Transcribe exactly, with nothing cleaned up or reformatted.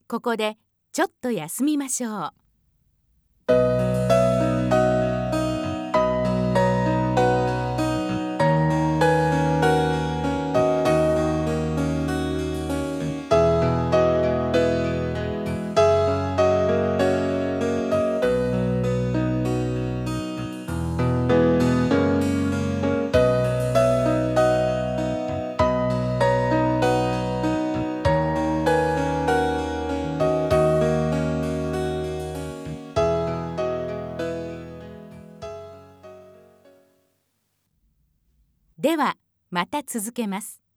ここでちょっと休みましょう。では、また続けます。